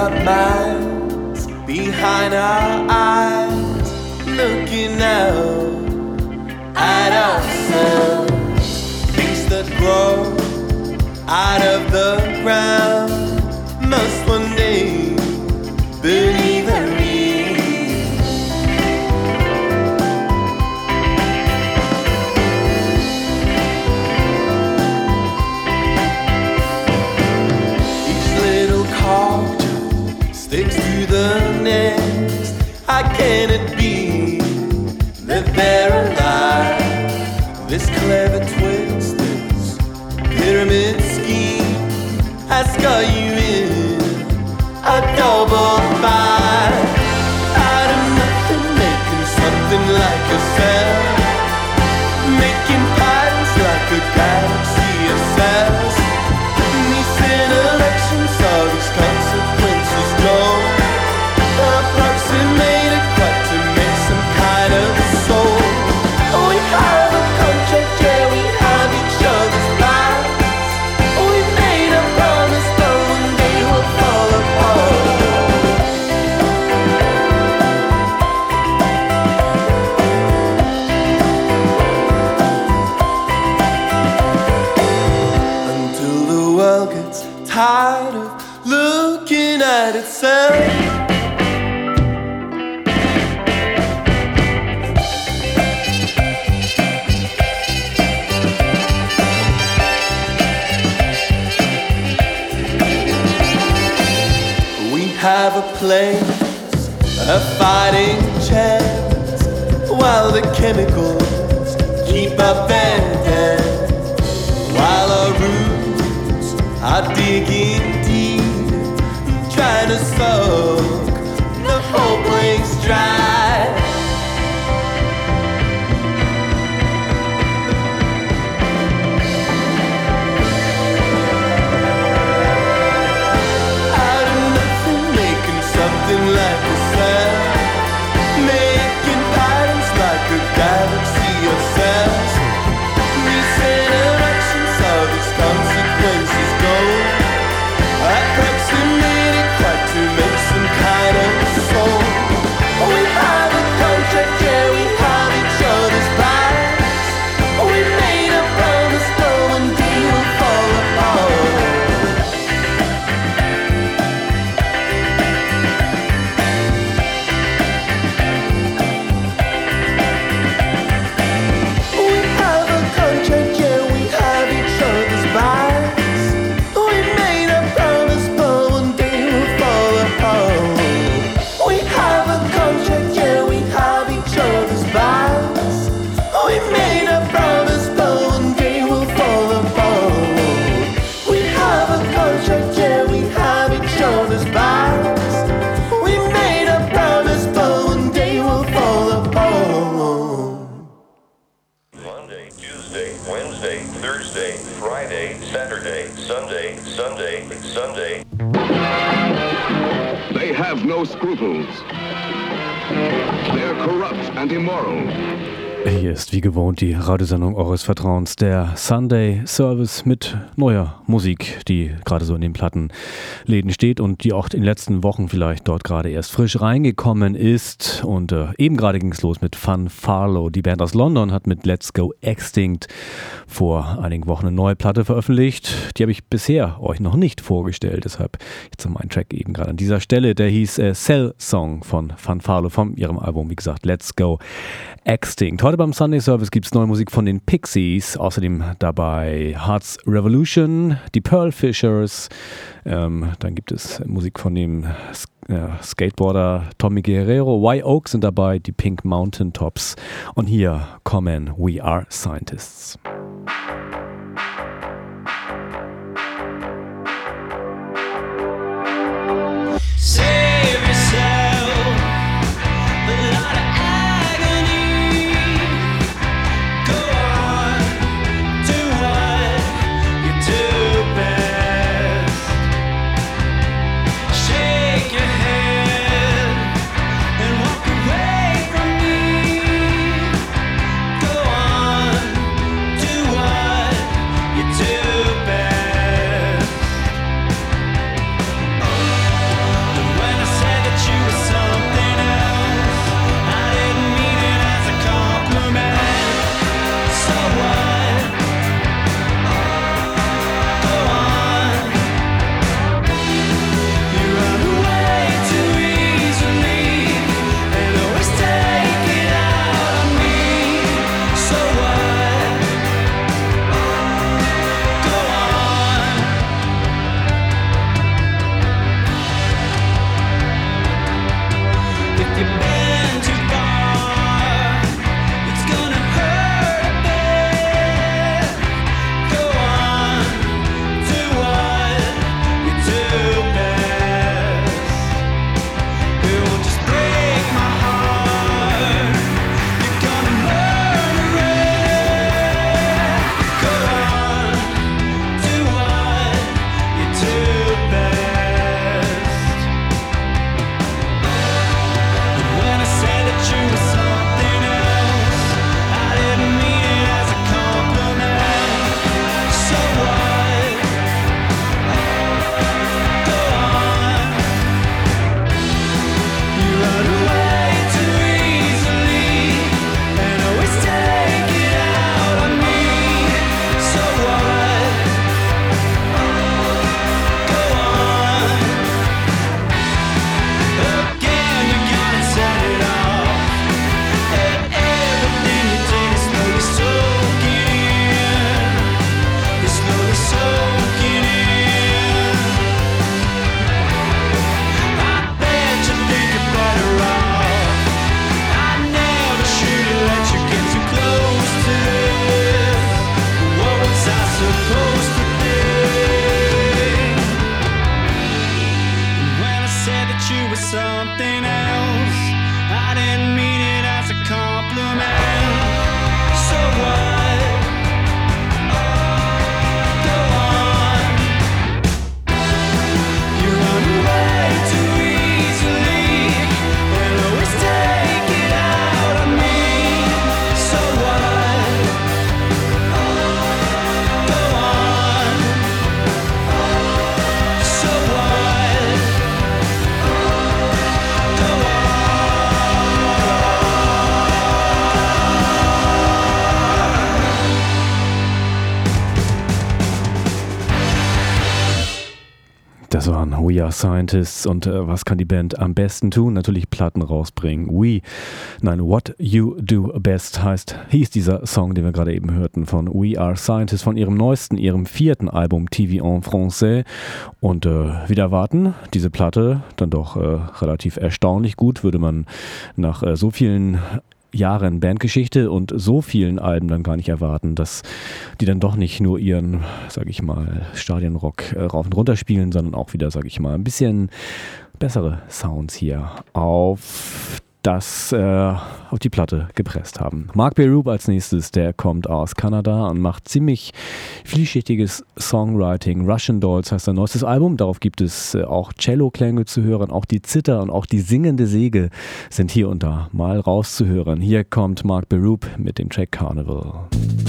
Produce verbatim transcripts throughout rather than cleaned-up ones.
got minds behind our eyes, looking out at ourselves. Things that grow out of the ground must one day believe in me. Sticks to the next. How can it be that they're alive? This clever twist, this pyramid scheme has got you in a double bind. Out of nothing, making something like yourself, making patterns like a galaxy of cells. These intellections, all these consequences don't approximate it quite to make some kind of soul. We have a contract, yeah, we have each other's lives. We made a promise, but one day we'll fall apart. Until the world gets tired of looking at itself. We have a place, a fighting chance, while the chemicals keep up their dance, while our roots are digging deep, trying to soak the whole place dry. Out of nothing, making something like a cell, making patterns like a galaxy of cells. These interactions, all these consequences go approximated quite to make some kind of soul. We have a contract, yeah, we have each other's lives. We made a promise, but one day we'll fall apart. We have a contract, yeah, we have each other's lives. We made a promise, but one day we'll fall apart. We have a contract, yeah, we have each other's lives. We made a promise, but one day we'll fall apart. We have a contract, yeah, we have each other's lives. We made a promise, but one day we'll fall apart. Monday, Tuesday, Wednesday, Thursday, Friday, Saturday, Sunday, Sunday, Sunday. They have no scruples. They're corrupt and immoral. Hier ist wie gewohnt die Radiosendung eures Vertrauens, der Sunday Service mit neuer Musik, die gerade so in den Plattenläden steht und die auch in den letzten Wochen vielleicht dort gerade erst frisch reingekommen ist. Und äh, eben gerade ging es los mit Fun Farlow. Die Band aus London hat mit Let's Go Extinct vor einigen Wochen eine neue Platte veröffentlicht. Die habe ich bisher euch noch nicht vorgestellt, deshalb jetzt noch ein Track eben gerade an dieser Stelle. Der hieß äh, Cell Song von Fun Farlow, von ihrem Album, wie gesagt, Let's Go Extinct. Heute beim Sunday Service gibt es neue Musik von den Pixies, außerdem dabei Hearts Revolution, die Pearl Fishers, ähm, dann gibt es Musik von dem äh, Skateboarder Tommy Guerrero, White Oak sind dabei, die Pink Mountain Tops und hier kommen We Are Scientists. Save yourself, a lot of agony. Go on, do what you do best. Shake your head and walk away from me. Go on, do Das waren We Are Scientists. Und äh, was kann die Band am besten tun? Natürlich Platten rausbringen. We, nein, What You Do Best heißt, hieß dieser Song, den wir gerade eben hörten, von We Are Scientists, von ihrem neuesten, ihrem vierten Album T V en Français. Und äh, wieder erwarten, diese Platte dann doch äh, relativ erstaunlich gut, würde man nach äh, so vielen Jahren Bandgeschichte und so vielen Alben dann gar nicht erwarten, dass die dann doch nicht nur ihren, sag ich mal, Stadionrock äh, rauf und runter spielen, sondern auch wieder, sag ich mal, ein bisschen bessere Sounds hier auf das, äh, auf die Platte gepresst haben. Mark Berube als nächstes, der kommt aus Kanada und macht ziemlich vielschichtiges Songwriting. Russian Dolls heißt sein neuestes Album, darauf gibt es äh, auch Cello-Klänge zu hören, auch die Zither und auch die singende Säge sind hier und da mal rauszuhören. Hier kommt Mark Berube mit dem Track Carnival.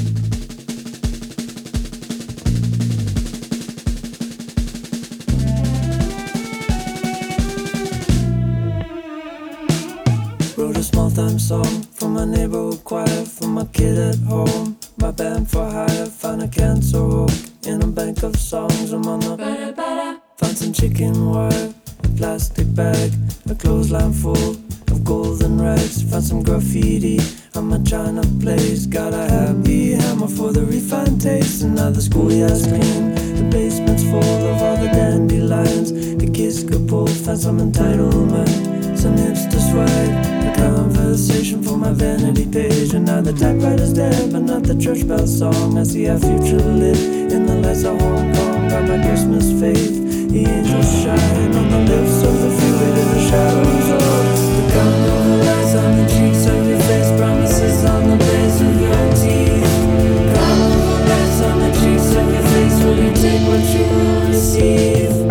Wrote a small time song for my neighborhood choir, for my kid at home. My band for hire, found a cancer hook in a bank of songs. I'm on the found some chicken wire, a plastic bag, a clothesline full of golden rags. Found some graffiti on my china place. Got a happy hammer for the refined taste. Another schoolyard's clean, the basement's full of all the dandelions. The kids got pulled, found some entitlement, some hipster swag. A conversation for my vanity page. And now the typewriter's dead, but not the church bell song. I see our future lit in the lights of Hong Kong. Got my Christmas faith, the angels shine on the lips of the freeway to the shadows of the carnival lights on the cheeks of your face, promises on the base of your teeth. Carnival lights on the cheeks of your face, will you take what you will receive?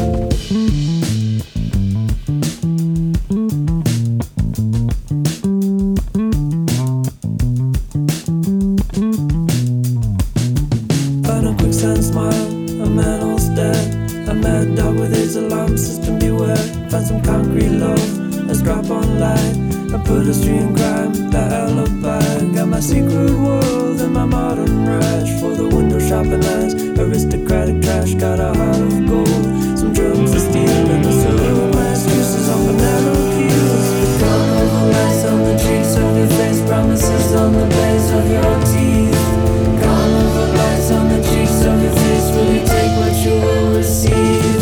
Find some concrete love, let's drop online. I put a stream crime, the alibi. Got my secret world and my modern rush for the window shopping lines. Aristocratic trash, got a heart of gold. Some drugs to steal and the silver. My excuses on banana peels. The carnival lights on the cheeks of your face, promises on the base of your teeth. Carnival lights on the cheeks of your face, will you take what you will receive?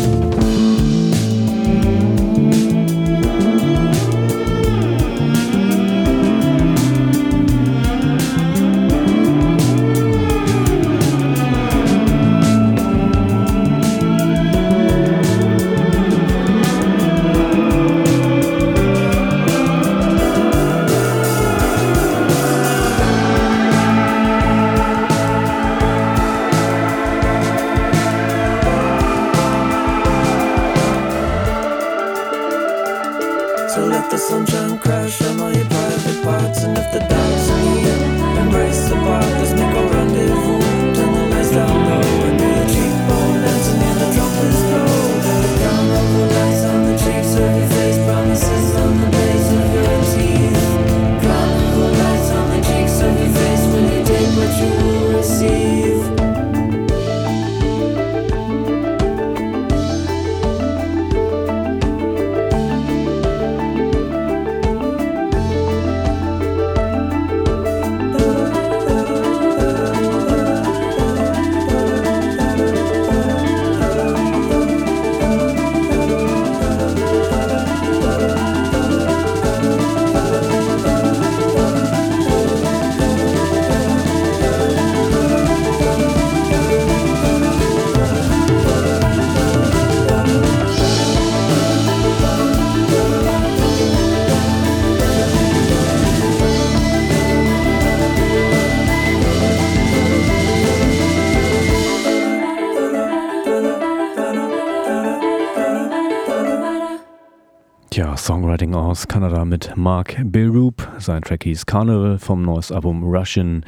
Songwriting aus Kanada mit Mark Berube. Sein Track hieß Carnival vom neuesten Album Russian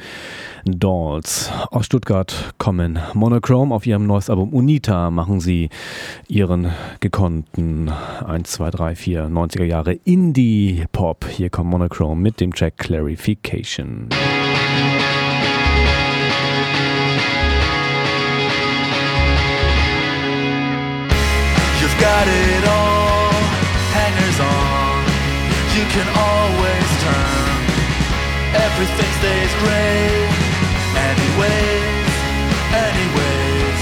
Dolls. Aus Stuttgart kommen Monochrome. Auf ihrem neuesten Album Unita machen sie ihren gekonnten eins, zwei, drei, vier neunziger Jahre Indie-Pop. Hier kommt Monochrome mit dem Track Clarification. got it all, hangers on, you can always turn. Everything stays great, anyways, anyways.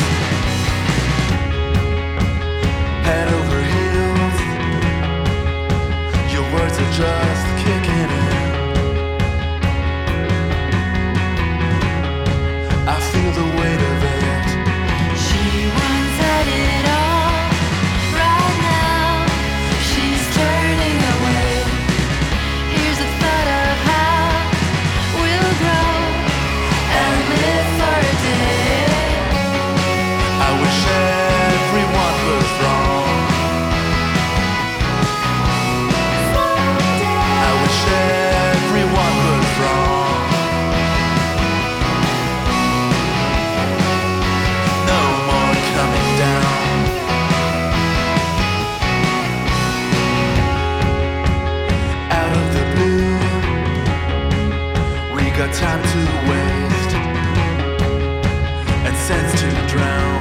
Head over heels, your words are just kicking in. I feel the weight of it. She once had it all, right now she's turning away. Here's a thought of how we'll grow and live for a day. I wish everyone was wrong. I wish everyone was wrong. No more coming down. Out of the blue, we got time to waste and sense to drown.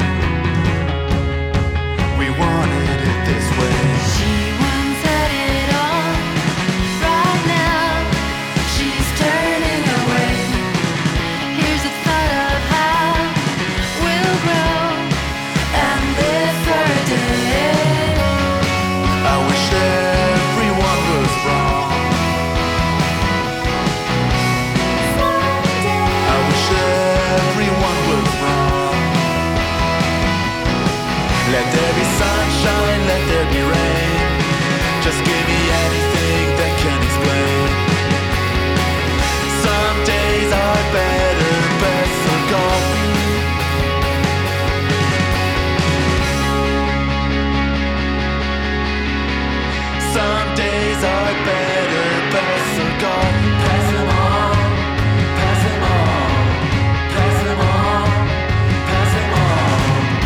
We wanted it this way. She once had it all, right now she's turning away. Here's a thought of how we'll grow and live for a day. I wish everyone was wrong. I wish everyone was wrong. Let there be sunshine, let there be rain. Just give me anything that can explain. Some days are better, best forgotten. Some days are better, best forgotten. Pass them on, pass them on, pass them on, pass them on.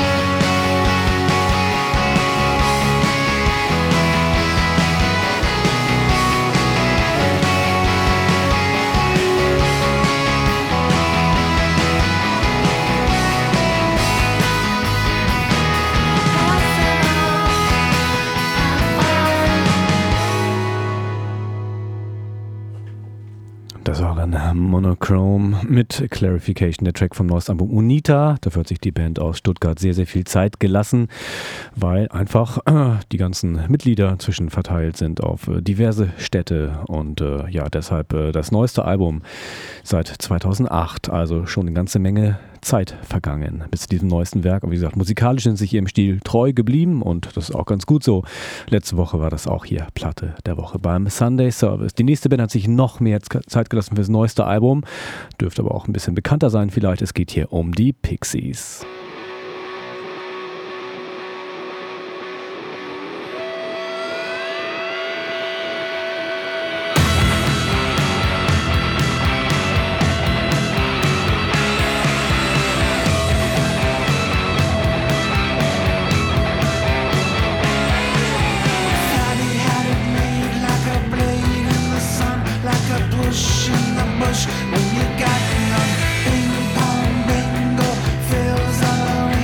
Das war dann Monochrome mit Clarification, der Track vom neuesten Album Unita. Dafür hat sich die Band aus Stuttgart sehr, sehr viel Zeit gelassen, weil einfach äh, die ganzen Mitglieder inzwischen verteilt sind auf äh, diverse Städte und äh, ja, deshalb äh, das neueste Album seit zweitausendacht, also schon eine ganze Menge Zeit vergangen bis zu diesem neuesten Werk. Aber wie gesagt, musikalisch sind sich ihrem Stil treu geblieben und das ist auch ganz gut so. Letzte Woche war das auch hier Platte der Woche beim Sunday Service. Die nächste Band hat sich noch mehr Zeit gelassen für das neueste Album, dürfte aber auch ein bisschen bekannter sein vielleicht. Es geht hier um die Pixies. When you got none, ping pong bingo fills all the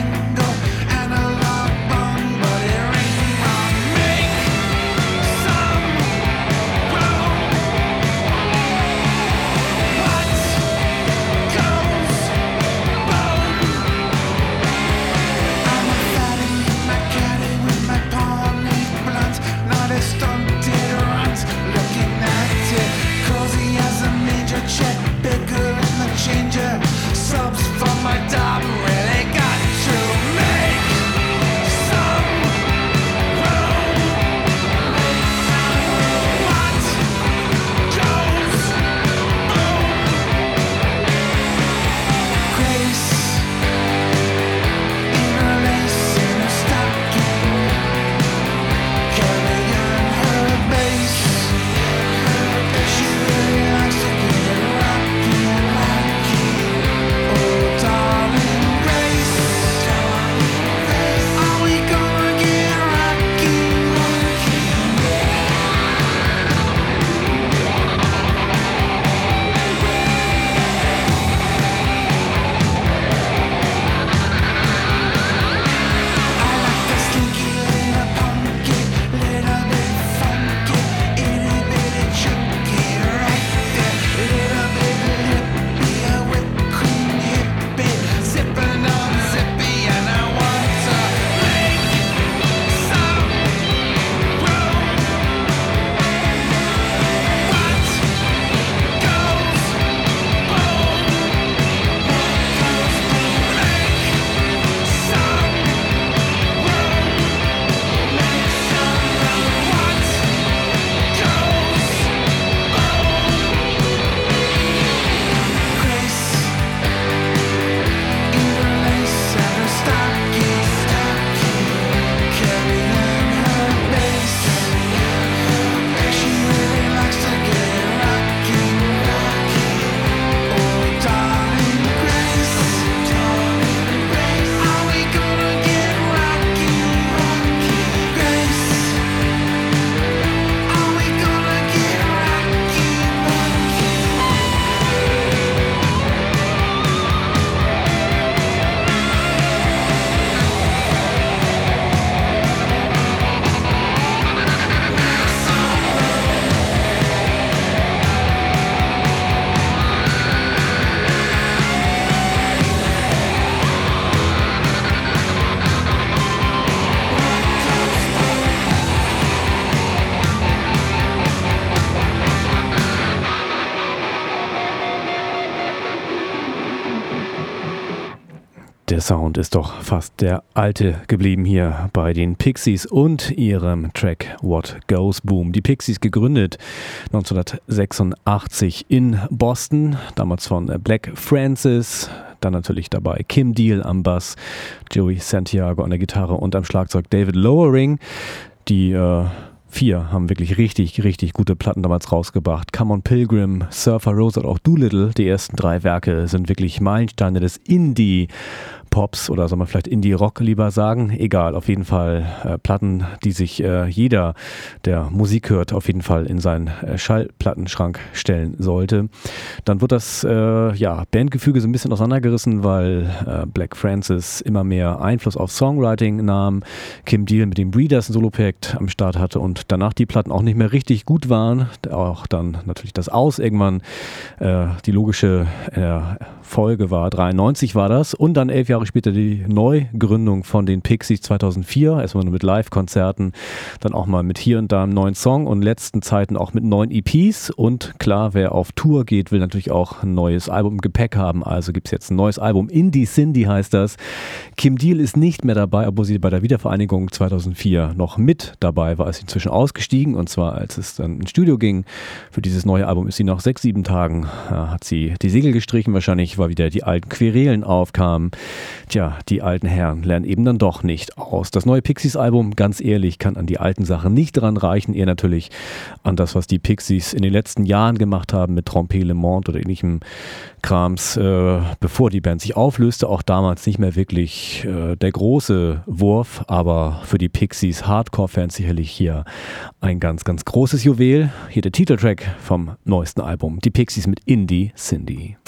Check bigger in the Der Sound ist doch fast der alte geblieben hier bei den Pixies und ihrem Track What Goes Boom. Die Pixies gegründet neunzehnhundertsechsundachtzig in Boston, damals von Black Francis, dann natürlich dabei Kim Deal am Bass, Joey Santiago an der Gitarre und am Schlagzeug David Lowering. Die äh, Vier haben wirklich richtig, richtig gute Platten damals rausgebracht. Come on Pilgrim, Surfer Rose und auch Doolittle. Die ersten drei Werke sind wirklich Meilensteine des Indie-Pops oder soll man vielleicht Indie-Rock lieber sagen. Egal, auf jeden Fall äh, Platten, die sich äh, jeder, der Musik hört, auf jeden Fall in seinen äh, Schallplattenschrank stellen sollte. Dann wird das äh, ja, Bandgefüge so ein bisschen auseinandergerissen, weil äh, Black Francis immer mehr Einfluss auf Songwriting nahm. Kim Deal mit dem Breeders ein Soloprojekt am Start hatte und danach die Platten auch nicht mehr richtig gut waren. Auch dann natürlich das Aus irgendwann äh, die logische äh, Folge war. dreiundneunzig war das. Und dann elf Jahre später die Neugründung von den Pixies zweitausendvier. Erstmal nur mit Live-Konzerten, dann auch mal mit hier und da einem neuen Song und in letzten Zeiten auch mit neuen E Ps. Und klar, wer auf Tour geht, will natürlich auch ein neues Album im Gepäck haben. Also gibt es jetzt ein neues Album. Indie Cindy heißt das. Kim Deal ist nicht mehr dabei, obwohl sie bei der Wiedervereinigung zweitausendvier noch mit dabei war. Ist inzwischen ausgestiegen und zwar als es dann ins Studio ging. Für dieses neue Album ist sie nach sechs, sieben Tagen, äh, hat sie die Segel gestrichen wahrscheinlich, weil wieder die alten Querelen aufkamen. Tja, die alten Herren lernen eben dann doch nicht aus. Das neue Pixies-Album, ganz ehrlich, kann an die alten Sachen nicht dran reichen, eher natürlich an das, was die Pixies in den letzten Jahren gemacht haben mit Trompé Le Monde oder ähnlichem Krams, äh, bevor die Band sich auflöste. Auch damals nicht mehr wirklich äh, der große Wurf, aber für die Pixies Hardcore-Fans sicherlich hier ein ganz, ganz großes Juwel. Hier der Titeltrack vom neuesten Album. Die Pixies mit Indie Cindy.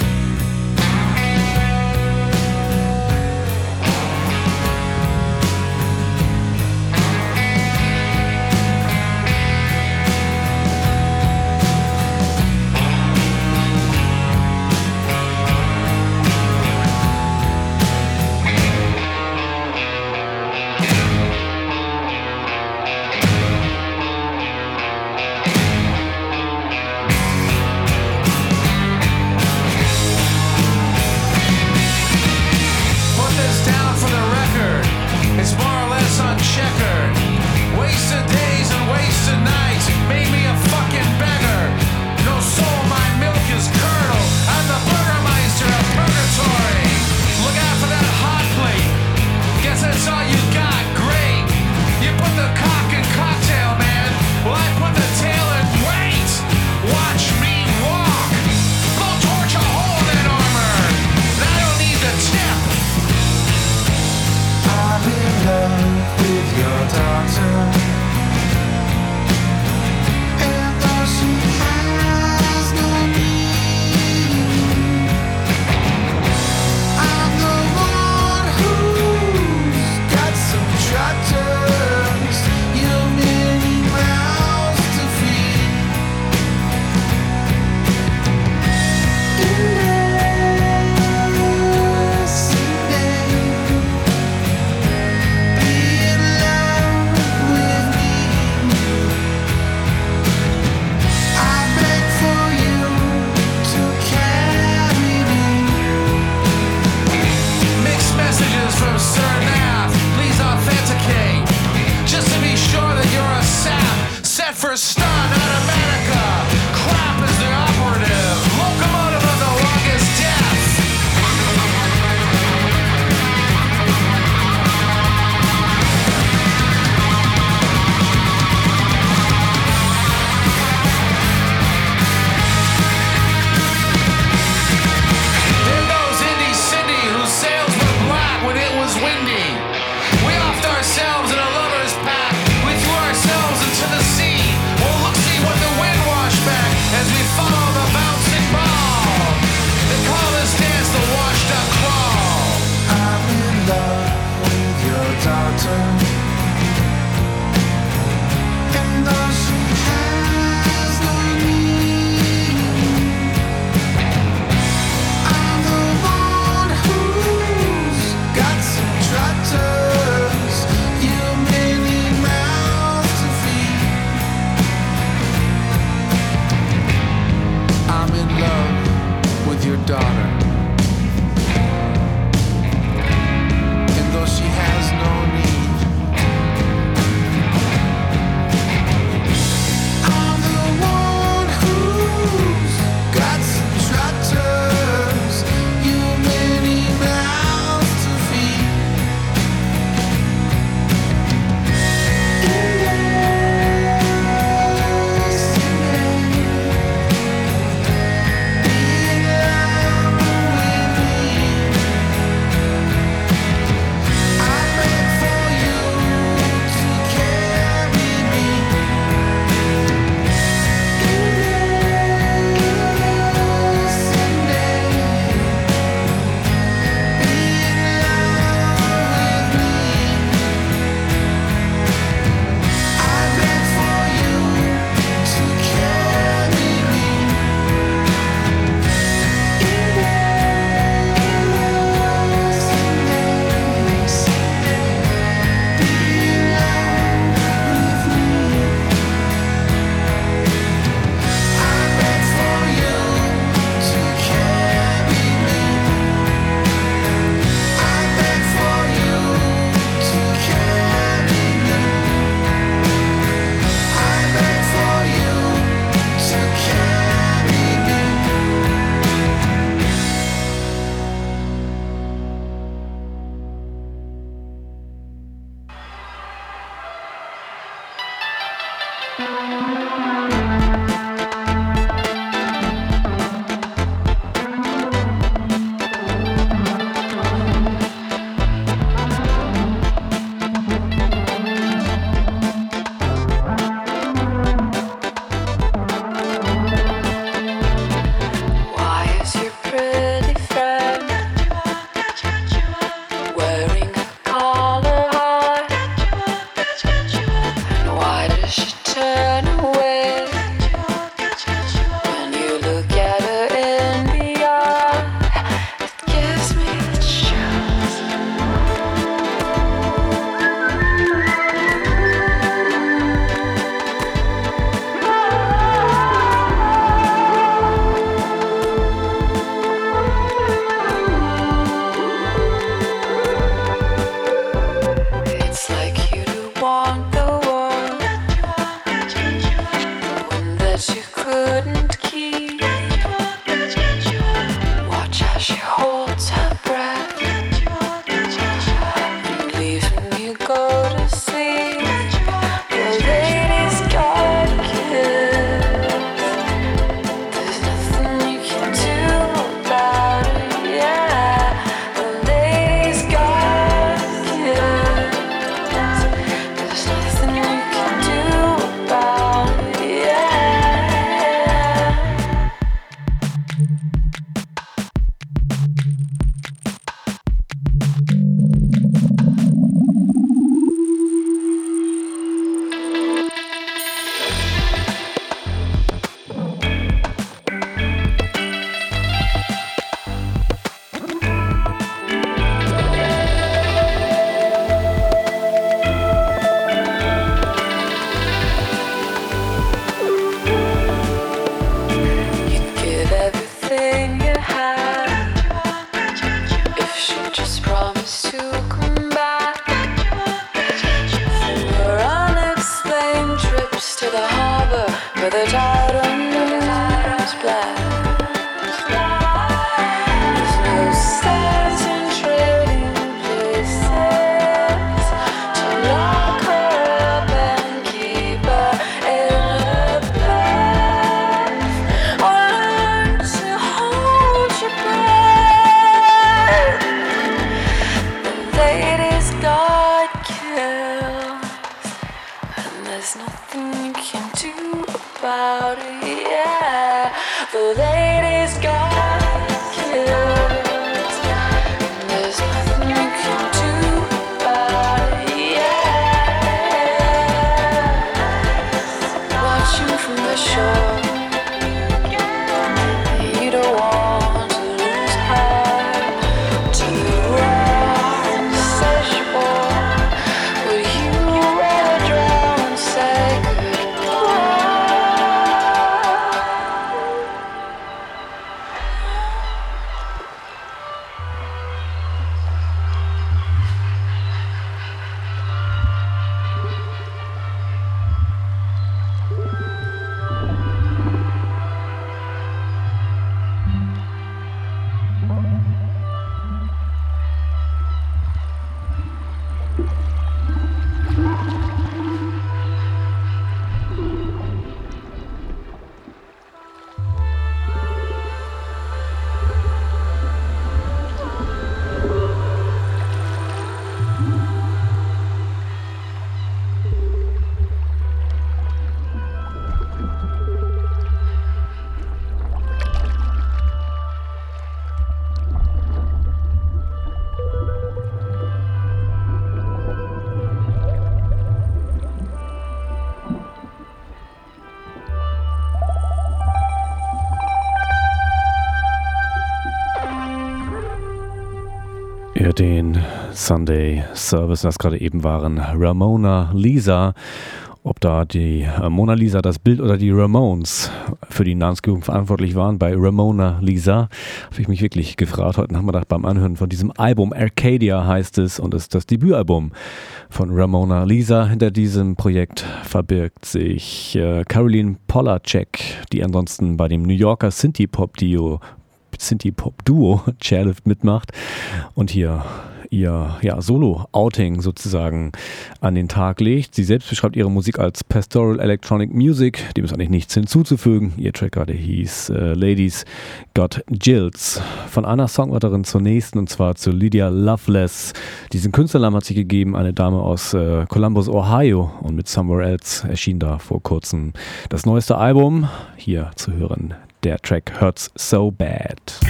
Ja, den Sunday Service, das gerade eben waren Ramona Lisa. Ob da die äh, Mona Lisa, das Bild oder die Ramones für die Namensgebung verantwortlich waren, bei Ramona Lisa, habe ich mich wirklich gefragt heute Nachmittag beim Anhören von diesem Album. Arcadia heißt es und ist das Debütalbum von Ramona Lisa. Hinter diesem Projekt verbirgt sich äh, Caroline Polacek, die ansonsten bei dem New Yorker Synthie-Pop-Duo Synthie-Pop-Duo Chairlift mitmacht und hier ihr ja, Solo-Outing sozusagen an den Tag legt. Sie selbst beschreibt ihre Musik als Pastoral Electronic Music, dem ist eigentlich nichts hinzuzufügen. Ihr Track gerade hieß äh, Ladies Got Jills. Von einer Songwriterin zur nächsten, und zwar zu Lydia Loveless. Diesen Künstlernamen hat sie gegeben, eine Dame aus äh, Columbus, Ohio, und mit Somewhere Else erschien da vor kurzem das neueste Album. Hier zu hören, der Track Hurts So Bad.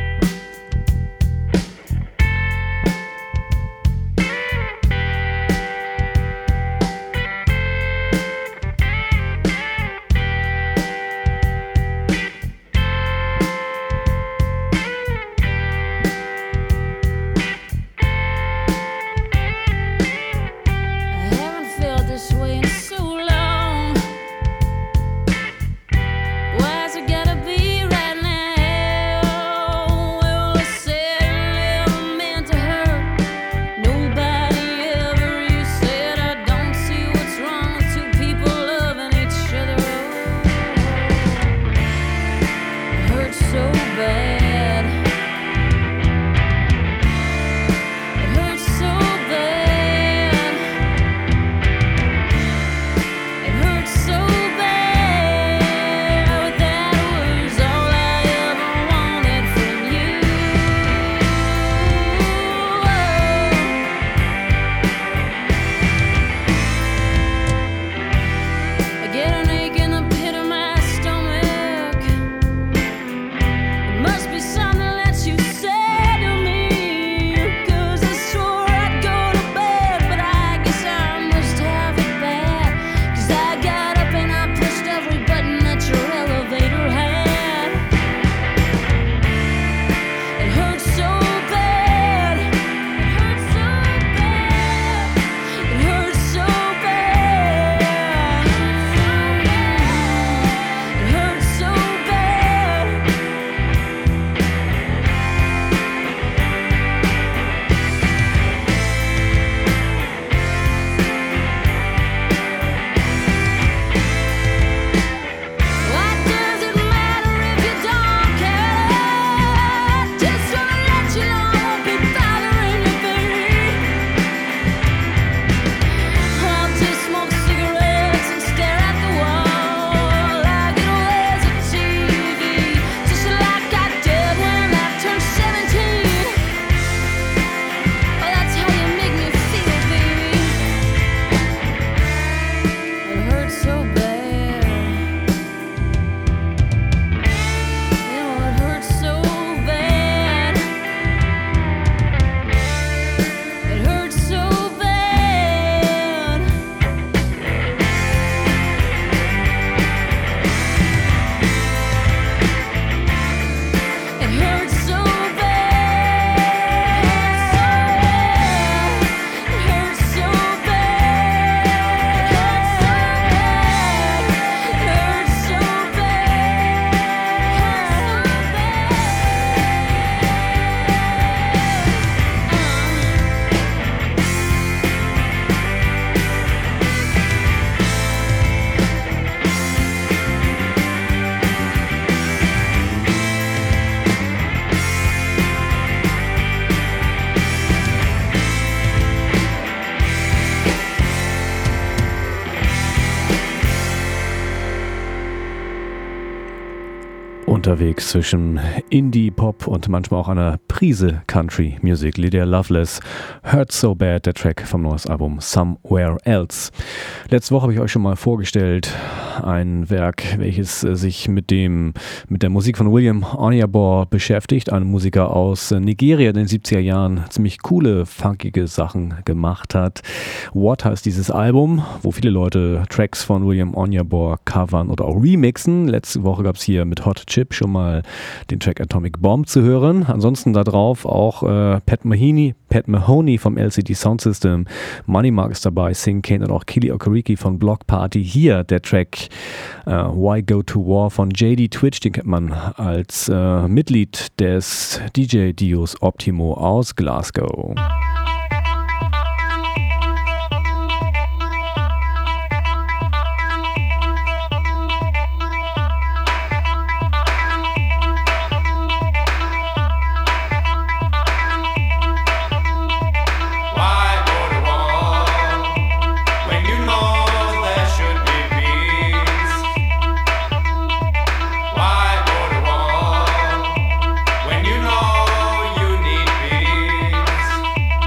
Unterwegs zwischen Indie-Pop und manchmal auch einer Prise Country-Music. Lydia Loveless, Hurts So Bad, der Track vom neues Album Somewhere Else. Letzte Woche habe ich euch schon mal vorgestellt, ein Werk, welches sich mit dem mit der Musik von William Onyeabor beschäftigt, ein Musiker aus Nigeria in den siebziger Jahren, ziemlich coole, funkige Sachen gemacht hat. What heißt dieses Album, wo viele Leute Tracks von William Onyeabor covern oder auch remixen. Letzte Woche gab es hier mit Hot Chip schon schon mal den Track Atomic Bomb zu hören. Ansonsten da drauf auch äh, Pat Mahoney, Pat Mahoney vom L C D Sound System, Money Mark ist dabei, Sing Kane und auch Kili Okereke von Block Party. Hier der Track äh, Why Go to War von J D Twitch, den kennt man als äh, Mitglied des D J-Dios Optimo aus Glasgow. When you know you need peace.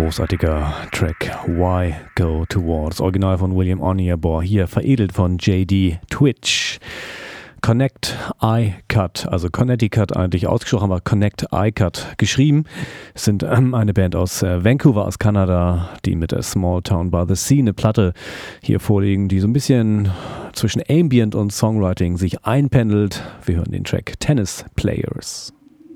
großartiger Track Why Go to War. Das Original von William Onyeabor, hier veredelt von J D Twitch. Connect I-Cut, also Connecticut eigentlich ausgesprochen, aber Connect I-Cut geschrieben. Es sind ähm, eine Band aus äh, Vancouver, aus Kanada, die mit der Small Town by the Sea eine Platte hier vorlegen, die so ein bisschen zwischen Ambient und Songwriting sich einpendelt. Wir hören den Track Tennis Players.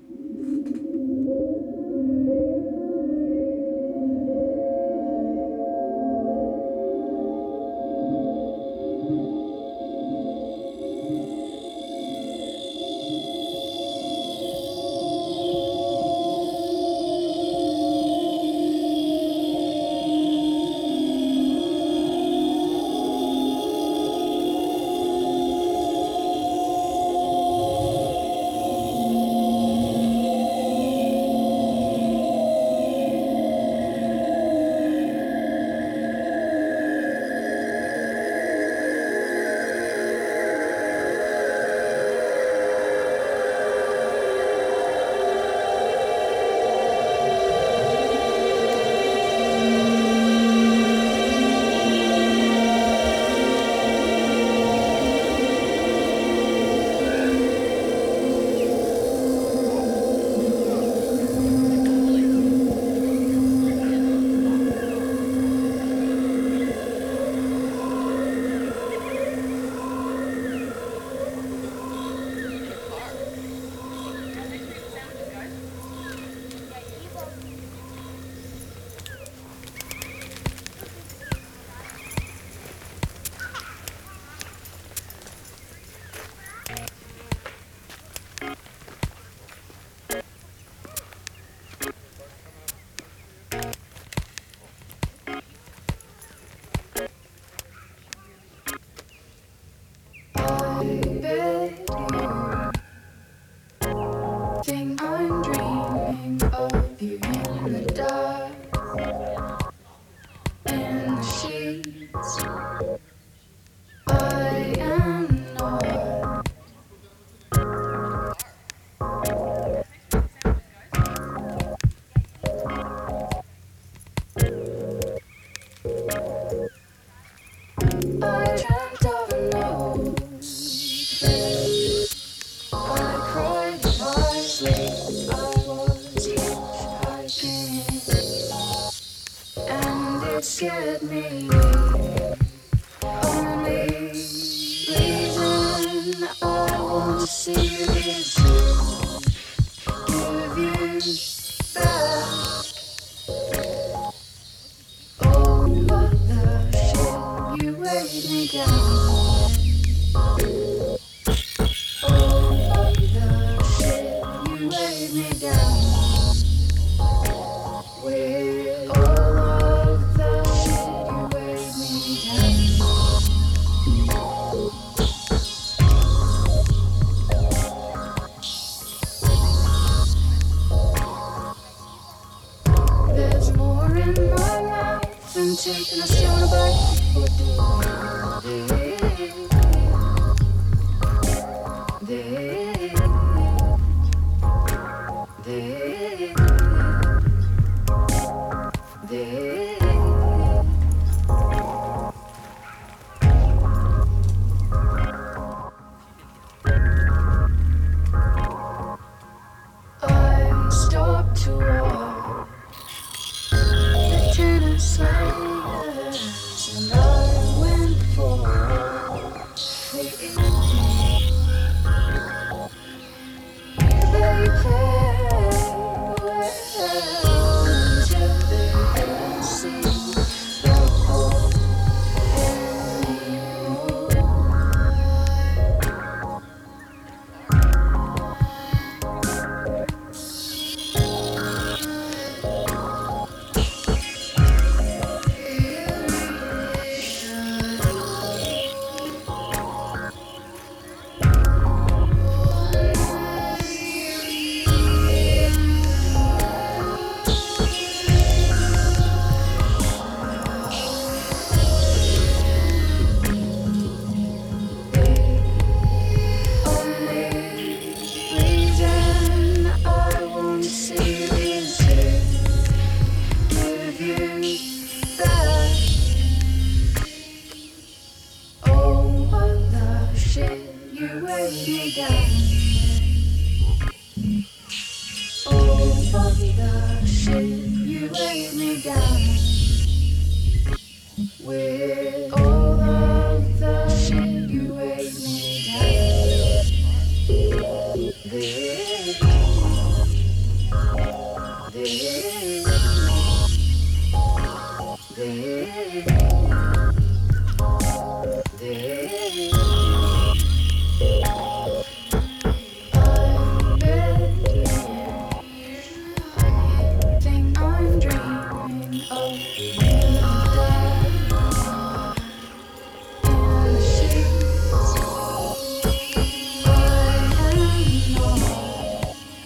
Taking a shot back for I stopped to walk the tennis players. me down. Oh, fuck the shit, you weigh me down. With all of the shit, you weigh me down. This, this, this, this. I've been here. I think I'm dreaming of you that in the sheets. I am not.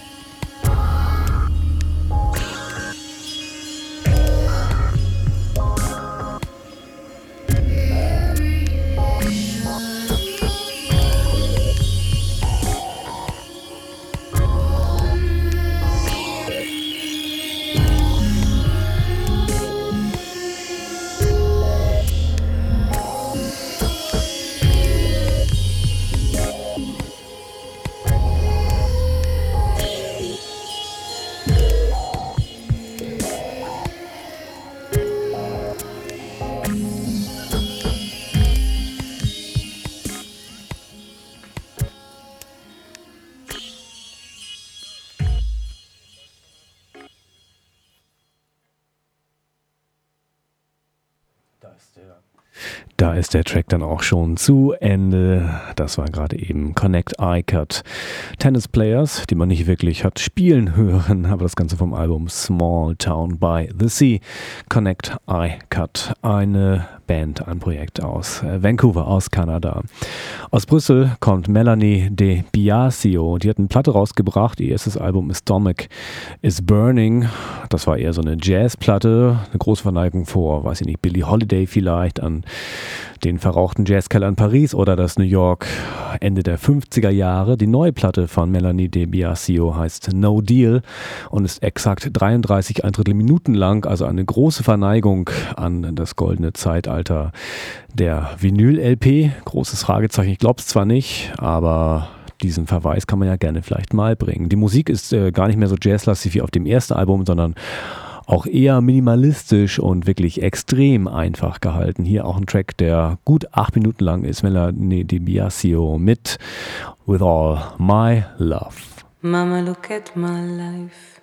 Da ist der Track dann auch schon zu Ende. Das war gerade eben Connect iCut. Tennis Players, die man nicht wirklich hat spielen hören, aber das Ganze vom Album Small Town by the Sea. Connect iCut, eine Band, ein Projekt aus Vancouver, aus Kanada. Aus Brüssel kommt Melanie De Biasio. Die hat eine Platte rausgebracht. Ihr erstes Album ist Stomach is Burning. Das war eher so eine Jazzplatte. Eine große Verneigung vor, weiß ich nicht, Billie Holiday vielleicht, an den verrauchten Jazzkeller in Paris oder das New York Ende der fünfziger Jahre. Die neue Platte von Melanie De Biasio heißt No Deal und ist exakt dreiunddreißig ein Drittel Minuten lang, also eine große Verneigung an das goldene Zeitalter der Vinyl-L P. Großes Fragezeichen, ich glaube es zwar nicht, aber diesen Verweis kann man ja gerne vielleicht mal bringen. Die Musik ist äh, gar nicht mehr so jazzlastig wie auf dem ersten Album, sondern auch eher minimalistisch und wirklich extrem einfach gehalten. Hier auch ein Track, der gut acht Minuten lang ist. Melanie De Biasio mit With All My Love. Mama, look at my life.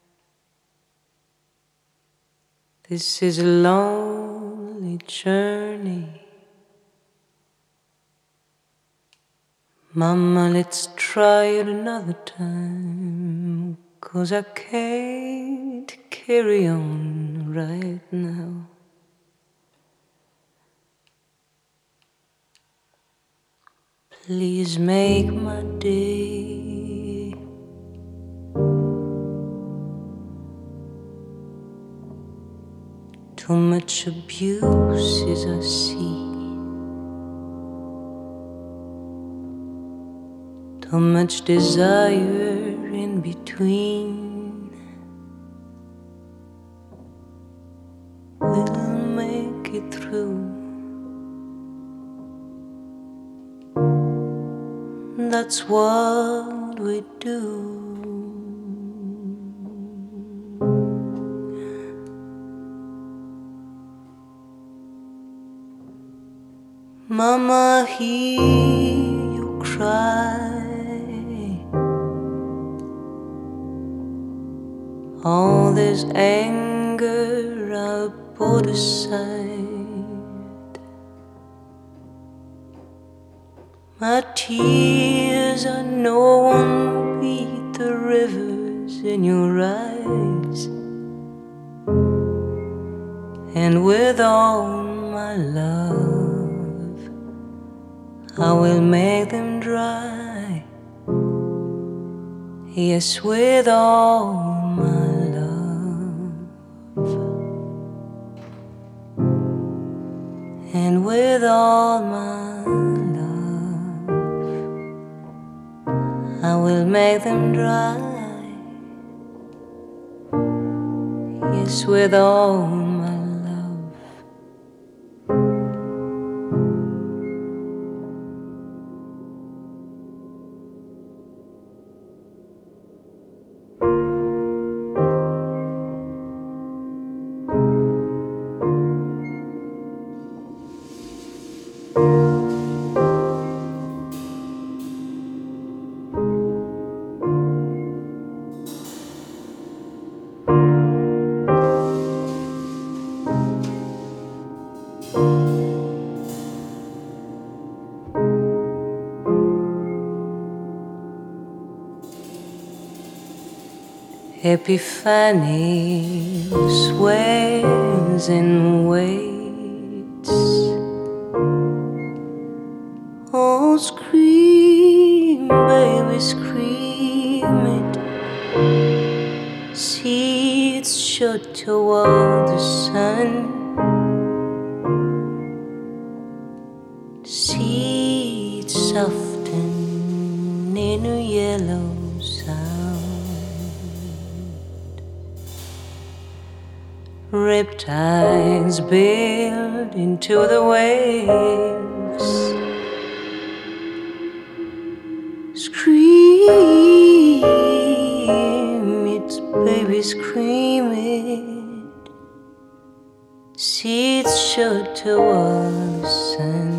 This is a lonely journey. Mama, let's try it another time, 'cause I can't carry on right now. Please make my day. Too much abuse as I see. Too much desire in between. We'll make it through. That's what we do. Mama, hear you cry. All this anger I put aside. My tears, I know, won't beat the rivers in your eyes. And with all my love, I will make them dry. Yes, with all my and with all my love, I will make them dry. Yes, with all my love. Epiphany sways and waits. Oh, scream, baby, scream it. Seeds shot toward the sun. Seeds soften in a yellow sound. Riptides build into the waves. Scream it, baby, scream it. Seeds shot toward the sun.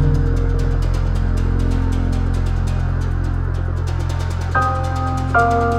Bye.